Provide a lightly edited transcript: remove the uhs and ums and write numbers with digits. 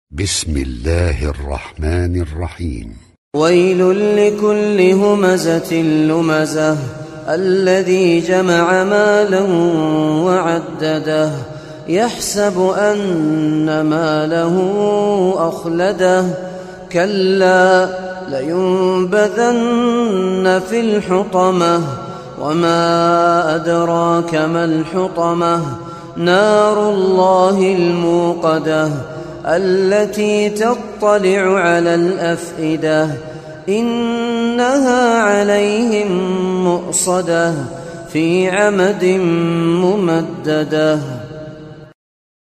بسم الله الرحمن الرحيم. ويل لكل همزة لمزة الذي جمع مالا وعدده يحسب أن ماله أخلده كلا لينبذن في الحطمة وما أدراك ما الحطمة نار الله الموقدة التي تطلع على الأفئدة إنها عليهم مؤصدة في عمد ممددة.